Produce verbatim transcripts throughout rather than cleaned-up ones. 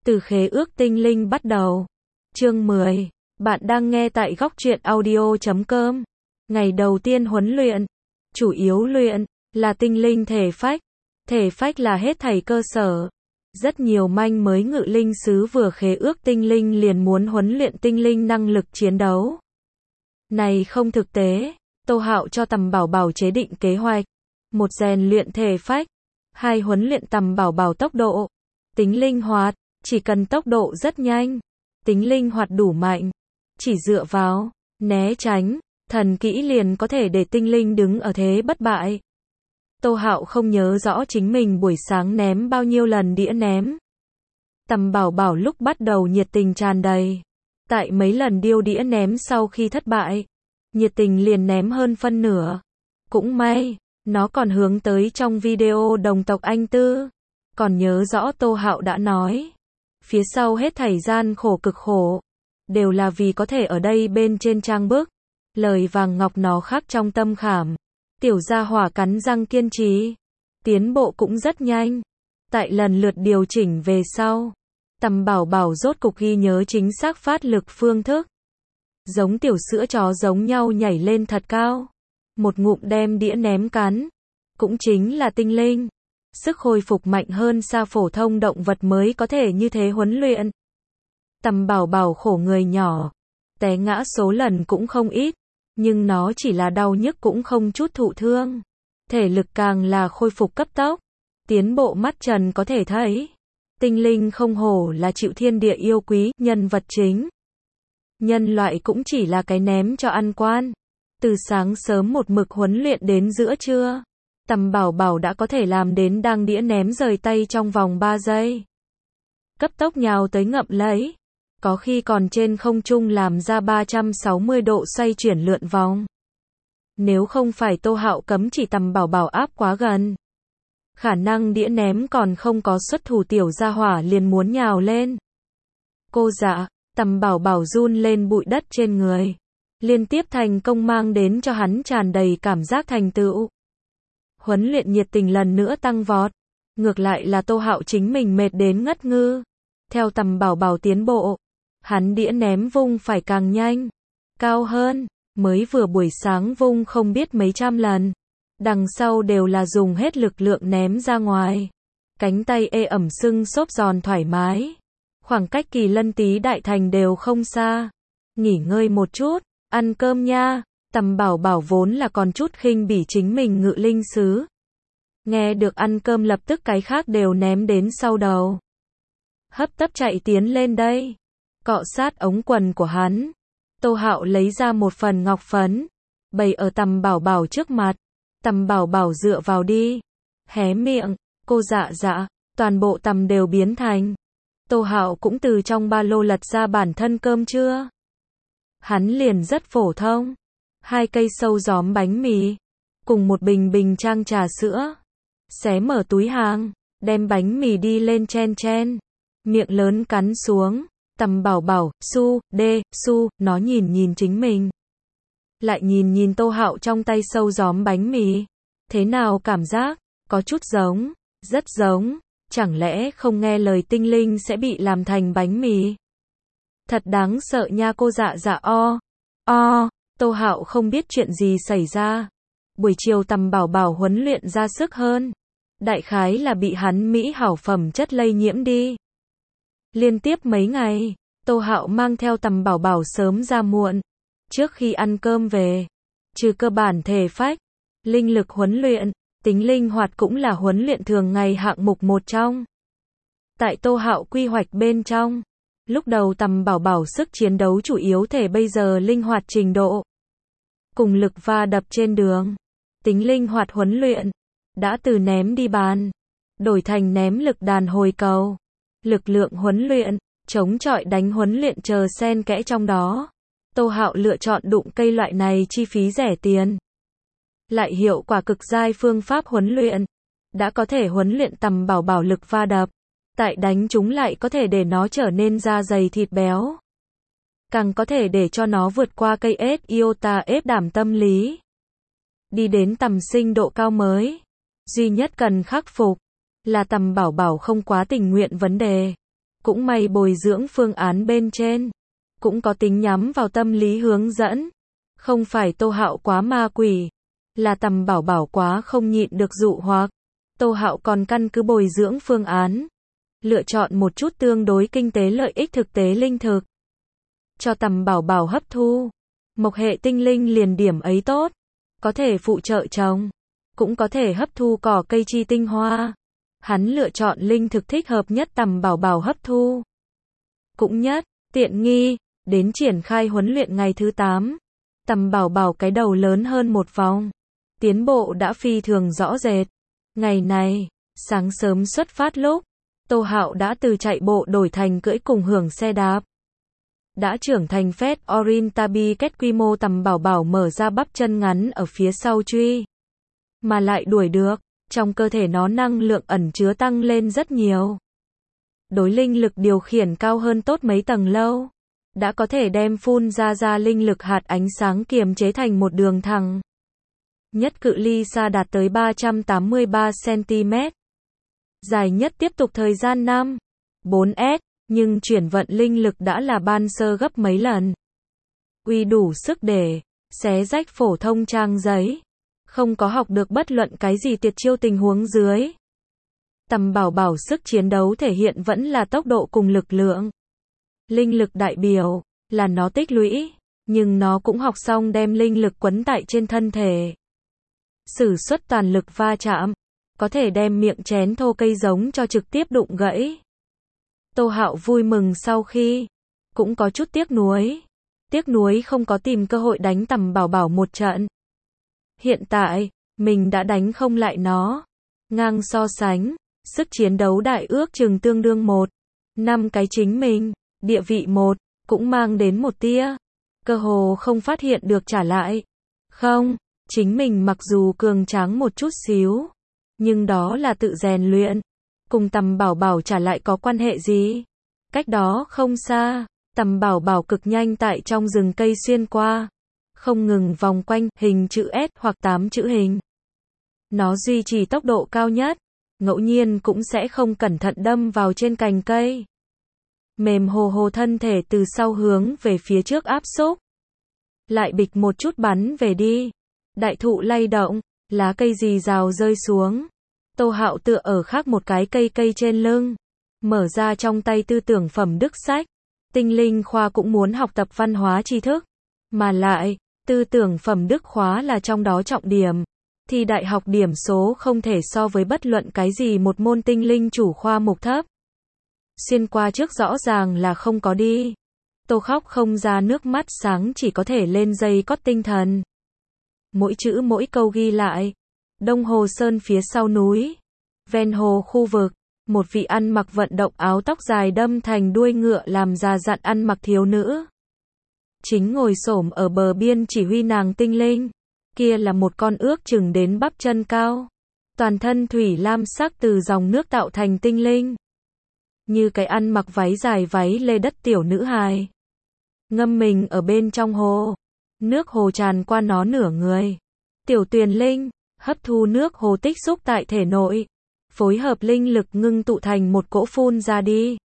Từ khế ước tinh linh bắt đầu. Chương mười. Bạn đang nghe tại góc truyện audio chấm com. Ngày đầu tiên huấn luyện. Chủ yếu luyện là tinh linh thể phách. Thể phách là hết thảy cơ sở. Rất nhiều manh mới ngự linh sứ vừa khế ước tinh linh liền muốn huấn luyện tinh linh năng lực chiến đấu. Này không thực tế. Tô Hạo cho Tầm Bảo Bảo chế định kế hoạch. Một rèn luyện thể phách. Hai huấn luyện Tầm Bảo Bảo tốc độ. Tính linh hoạt. Chỉ cần tốc độ rất nhanh. Tính linh hoạt đủ mạnh. Chỉ dựa vào né tránh thần kỹ liền có thể để tinh linh đứng ở thế bất bại. Tô Hạo không nhớ rõ chính mình buổi sáng ném bao nhiêu lần đĩa ném. Tầm Bảo Bảo lúc bắt đầu nhiệt tình tràn đầy. Tại mấy lần điêu đĩa ném sau khi thất bại, nhiệt tình liền ném hơn phân nửa. Cũng may, nó còn hướng tới trong video đồng tộc anh Tư. Còn nhớ rõ Tô Hạo đã nói, phía sau hết thảy gian khổ cực khổ, đều là vì có thể ở đây bên trên trang bức. Lời vàng ngọc nó khắc trong tâm khảm. Tiểu gia hỏa cắn răng kiên trì. Tiến bộ cũng rất nhanh. Tại lần lượt điều chỉnh về sau, Tầm Bảo Bảo rốt cục ghi nhớ chính xác phát lực phương thức. Giống tiểu sữa chó giống nhau nhảy lên thật cao. Một ngụm đem đĩa ném cắn. Cũng chính là tinh linh. Sức hồi phục mạnh hơn xa phổ thông động vật mới có thể như thế huấn luyện. Tầm Bảo Bảo khổ người nhỏ. Té ngã số lần cũng không ít. Nhưng nó chỉ là đau nhức cũng không chút thụ thương. Thể lực càng là khôi phục cấp tốc. Tiến bộ mắt trần có thể thấy. Tinh linh không hổ là chịu thiên địa yêu quý, nhân vật chính. Nhân loại cũng chỉ là cái ném cho ăn quan. Từ sáng sớm một mực huấn luyện đến giữa trưa. Tầm Bảo Bảo đã có thể làm đến đang đĩa ném rời tay trong vòng ba giây. Cấp tốc nhào tới ngậm lấy. Có khi còn trên không trung làm ra ba trăm sáu mươi độ xoay chuyển lượn vòng. Nếu không phải Tô Hạo cấm chỉ Tầm Bảo Bảo áp quá gần, khả năng đĩa ném còn không có xuất thủ tiểu gia hỏa liền muốn nhào lên. Cô dạ, Tầm Bảo Bảo run lên bụi đất trên người. Liên tiếp thành công mang đến cho hắn tràn đầy cảm giác thành tựu. Huấn luyện nhiệt tình lần nữa tăng vọt. Ngược lại là Tô Hạo chính mình mệt đến ngất ngư. Theo Tầm Bảo Bảo tiến bộ, hắn đĩa ném vung phải càng nhanh, cao hơn. Mới vừa buổi sáng vung không biết mấy trăm lần. Đằng sau đều là dùng hết lực lượng ném ra ngoài. Cánh tay ê ẩm sưng xốp giòn thoải mái. Khoảng cách Kỳ Lân Tý Đại Thành đều không xa. Nghỉ ngơi một chút, ăn cơm nha. Tầm Bảo Bảo vốn là còn chút khinh bỉ chính mình ngự linh sứ. Nghe được ăn cơm lập tức cái khác đều ném đến sau đầu. Hấp tấp chạy tiến lên đây. Cọ sát ống quần của hắn. Tô Hạo lấy ra một phần ngọc phấn. Bày ở Tầm Bảo Bảo trước mặt. Tầm Bảo Bảo dựa vào đi. Hé miệng. Cô dạ dạ. Toàn bộ tầm đều biến thành. Tô Hạo cũng từ trong ba lô lật ra bản thân cơm trưa. Hắn liền rất phổ thông. Hai cây sâu gióm bánh mì. Cùng một bình bình trang trà sữa. Xé mở túi hàng. Đem bánh mì đi lên chen chen. Miệng lớn cắn xuống. Tầm Bảo Bảo, su, đê, su, nó nhìn nhìn chính mình. Lại nhìn nhìn Tô Hạo trong tay sâu gióm bánh mì. Thế nào cảm giác? Có chút giống. Rất giống. Chẳng lẽ không nghe lời tinh linh sẽ bị làm thành bánh mì? Thật đáng sợ nha cô dạ dạ o. O. Tô Hạo không biết chuyện gì xảy ra. Buổi chiều Tầm Bảo Bảo huấn luyện ra sức hơn. Đại khái là bị hắn mỹ hảo phẩm chất lây nhiễm đi. Liên tiếp mấy ngày, Tô Hạo mang theo Tầm Bảo Bảo sớm ra muộn. Trước khi ăn cơm về, trừ cơ bản thể phách, linh lực huấn luyện, tính linh hoạt cũng là huấn luyện thường ngày hạng mục một trong. Tại Tô Hạo quy hoạch bên trong, lúc đầu Tầm Bảo Bảo sức chiến đấu chủ yếu thể bây giờ linh hoạt trình độ. Cùng lực va đập trên đường, tính linh hoạt huấn luyện, đã từ ném đi bàn, đổi thành ném lực đàn hồi cầu. Lực lượng huấn luyện, chống chọi đánh huấn luyện chờ xen kẽ trong đó. Tô Hạo lựa chọn đụng cây loại này chi phí rẻ tiền. Lại hiệu quả cực giai phương pháp huấn luyện. Đã có thể huấn luyện Tầm Bảo Bảo lực va đập. Tại đánh chúng lại có thể để nó trở nên da dày thịt béo. Càng có thể để cho nó vượt qua cây ép iota ép đảm tâm lý. Đi đến tầm sinh độ cao mới. Duy nhất cần khắc phục là Tầm Bảo Bảo không quá tình nguyện vấn đề. Cũng may bồi dưỡng phương án bên trên cũng có tính nhắm vào tâm lý hướng dẫn. Không phải Tô Hạo quá ma quỷ, là Tầm Bảo Bảo quá không nhịn được dụ hoặc. Tô Hạo còn căn cứ bồi dưỡng phương án, lựa chọn một chút tương đối kinh tế lợi ích thực tế linh thực cho Tầm Bảo Bảo hấp thu. Mộc hệ tinh linh liền điểm ấy tốt, có thể phụ trợ trồng, cũng có thể hấp thu cỏ cây chi tinh hoa. Hắn lựa chọn linh thực thích hợp nhất Tầm Bảo Bảo hấp thu, cũng nhất tiện nghi. Đến triển khai huấn luyện ngày thứ tám, Tầm Bảo Bảo cái đầu lớn hơn một vòng, tiến bộ đã phi thường rõ rệt. Ngày này, sáng sớm xuất phát lúc, Tô Hạo đã từ chạy bộ đổi thành cưỡi cùng hưởng xe đạp. Đã trưởng thành phết Orintabi kết quy mô Tầm Bảo Bảo mở ra bắp chân ngắn ở phía sau truy. Mà lại đuổi được, trong cơ thể nó năng lượng ẩn chứa tăng lên rất nhiều. Đối linh lực điều khiển cao hơn tốt mấy tầng lâu. Đã có thể đem phun ra ra linh lực hạt ánh sáng kiềm chế thành một đường thẳng. Nhất cự ly xa đạt tới ba trăm tám mươi ba xăng-ti-mét. Dài nhất tiếp tục thời gian năm, bốn S, nhưng chuyển vận linh lực đã là ban sơ gấp mấy lần. Uy đủ sức để xé rách phổ thông trang giấy. Không có học được bất luận cái gì tuyệt chiêu tình huống dưới. Tầm Bảo Bảo sức chiến đấu thể hiện vẫn là tốc độ cùng lực lượng. Linh lực đại biểu là nó tích lũy, nhưng nó cũng học xong đem linh lực quấn tại trên thân thể. Sử xuất toàn lực va chạm, có thể đem miệng chén thô cây giống cho trực tiếp đụng gãy. Tô Hạo vui mừng sau khi, cũng có chút tiếc nuối. Tiếc nuối không có tìm cơ hội đánh Tầm Bảo Bảo một trận. Hiện tại, mình đã đánh không lại nó. Ngang so sánh, sức chiến đấu đại ước chừng tương đương một, năm cái chính mình. Địa vị một, cũng mang đến một tia, cơ hồ không phát hiện được trả lại. Không, chính mình mặc dù cường tráng một chút xíu, nhưng đó là tự rèn luyện. Cùng Tầm Bảo Bảo trả lại có quan hệ gì? Cách đó không xa, Tầm Bảo Bảo cực nhanh tại trong rừng cây xuyên qua, không ngừng vòng quanh hình chữ S hoặc tám chữ hình. Nó duy trì tốc độ cao nhất, ngẫu nhiên cũng sẽ không cẩn thận đâm vào trên cành cây. Mềm hồ hồ thân thể từ sau hướng về phía trước áp xúc. Lại bịch một chút bắn về đi. Đại thụ lay động, lá cây rì rào rơi xuống. Tô Hạo tựa ở khác một cái cây cây trên lưng. Mở ra trong tay tư tưởng phẩm đức sách. Tinh linh khoa cũng muốn học tập văn hóa tri thức. Mà lại, tư tưởng phẩm đức khóa là trong đó trọng điểm. Thì đại học điểm số không thể so với bất luận cái gì một môn tinh linh chủ khoa mục thấp. Xuyên qua trước rõ ràng là không có đi. Tô khóc không ra nước mắt sáng chỉ có thể lên dây cót tinh thần. Mỗi chữ mỗi câu ghi lại. Đông Hồ Sơn phía sau núi. Ven hồ khu vực. Một vị ăn mặc vận động áo tóc dài đâm thành đuôi ngựa làm già dặn ăn mặc thiếu nữ. Chính ngồi xổm ở bờ biên chỉ huy nàng tinh linh. Kia là một con ước chừng đến bắp chân cao. Toàn thân thủy lam sắc từ dòng nước tạo thành tinh linh. Như cái ăn mặc váy dài váy lê đất tiểu nữ hài. Ngâm mình ở bên trong hồ. Nước hồ tràn qua nó nửa người. Tiểu tuyền linh, hấp thu nước hồ tích xúc tại thể nội. Phối hợp linh lực ngưng tụ thành một cỗ phun ra đi.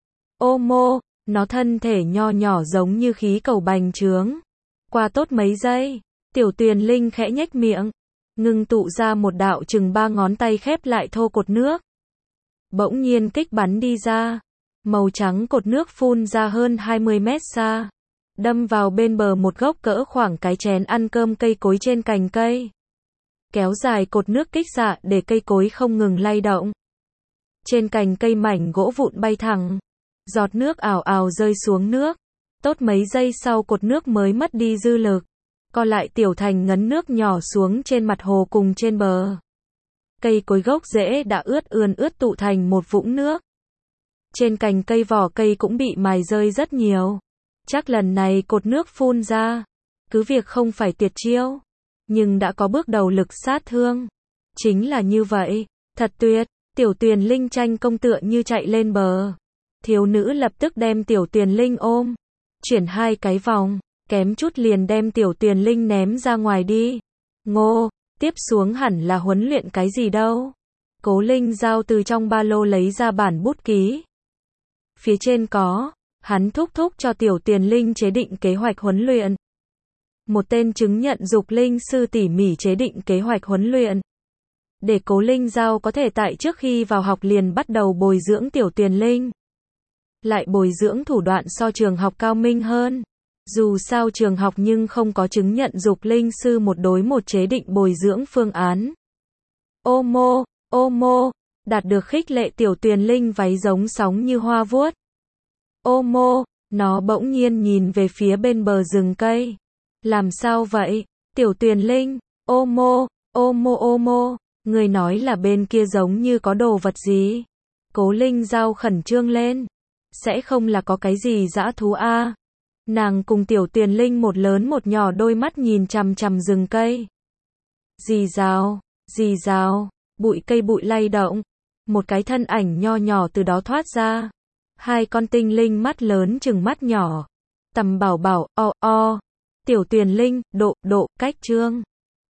Ô mô, nó thân thể nho nhỏ giống như khí cầu bành trướng. Qua tốt mấy giây, tiểu tuyền linh khẽ nhếch miệng. Ngưng tụ ra một đạo chừng ba ngón tay khép lại thô cột nước. Bỗng nhiên kích bắn đi ra. Màu trắng cột nước phun ra hơn hai mươi mét xa. Đâm vào bên bờ một gốc cỡ khoảng cái chén ăn cơm cây cối trên cành cây. Kéo dài cột nước kích xạ để cây cối không ngừng lay động. Trên cành cây mảnh gỗ vụn bay thẳng. Giọt nước ào ào rơi xuống nước. Tốt mấy giây sau cột nước mới mất đi dư lực. Co lại tiểu thành ngấn nước nhỏ xuống trên mặt hồ cùng trên bờ. Cây cối gốc rễ đã ướt ươn ướt tụ thành một vũng nước. Trên cành cây vỏ cây cũng bị mài rơi rất nhiều. Chắc lần này cột nước phun ra. Cứ việc không phải tuyệt chiêu. Nhưng đã có bước đầu lực sát thương. Chính là như vậy. Thật tuyệt. Tiểu tuyền linh tranh công tựa như chạy lên bờ. Thiếu nữ lập tức đem tiểu tuyền linh ôm. Chuyển hai cái vòng. Kém chút liền đem tiểu tuyền linh ném ra ngoài đi. Ngô. Tiếp xuống hẳn là huấn luyện cái gì đâu. Cố Linh Giao từ trong ba lô lấy ra bản bút ký. Phía trên có, hắn thúc thúc cho Tiểu Tuyền Linh chế định kế hoạch huấn luyện. Một tên chứng nhận dục linh sư tỉ mỉ chế định kế hoạch huấn luyện. Để Cố Linh Giao có thể tại trước khi vào học liền bắt đầu bồi dưỡng Tiểu Tuyền Linh. Lại bồi dưỡng thủ đoạn so trường học cao minh hơn. Dù sao trường học nhưng không có chứng nhận dục linh sư một đối một chế định bồi dưỡng phương án. Ô mô, ô mô, đạt được khích lệ Tiểu Tuyền Linh váy giống sóng như hoa vuốt. Ô mô, nó bỗng nhiên nhìn về phía bên bờ rừng cây. Làm sao vậy? Tiểu Tuyền Linh, ô mô, ô mô ô mô, người nói là bên kia giống như có đồ vật gì. Cố Linh Giao khẩn trương lên. Sẽ không là có cái gì dã thú a? À? Nàng cùng Tiểu Tuyền Linh một lớn một nhỏ đôi mắt nhìn chằm chằm rừng cây. Rì rào, rì rào, bụi cây bụi lay động. Một cái thân ảnh nho nhỏ từ đó thoát ra. Hai con tinh linh mắt lớn chừng mắt nhỏ. Tầm bảo bảo, o o. Tiểu Tuyền Linh, độ, độ, cách trương.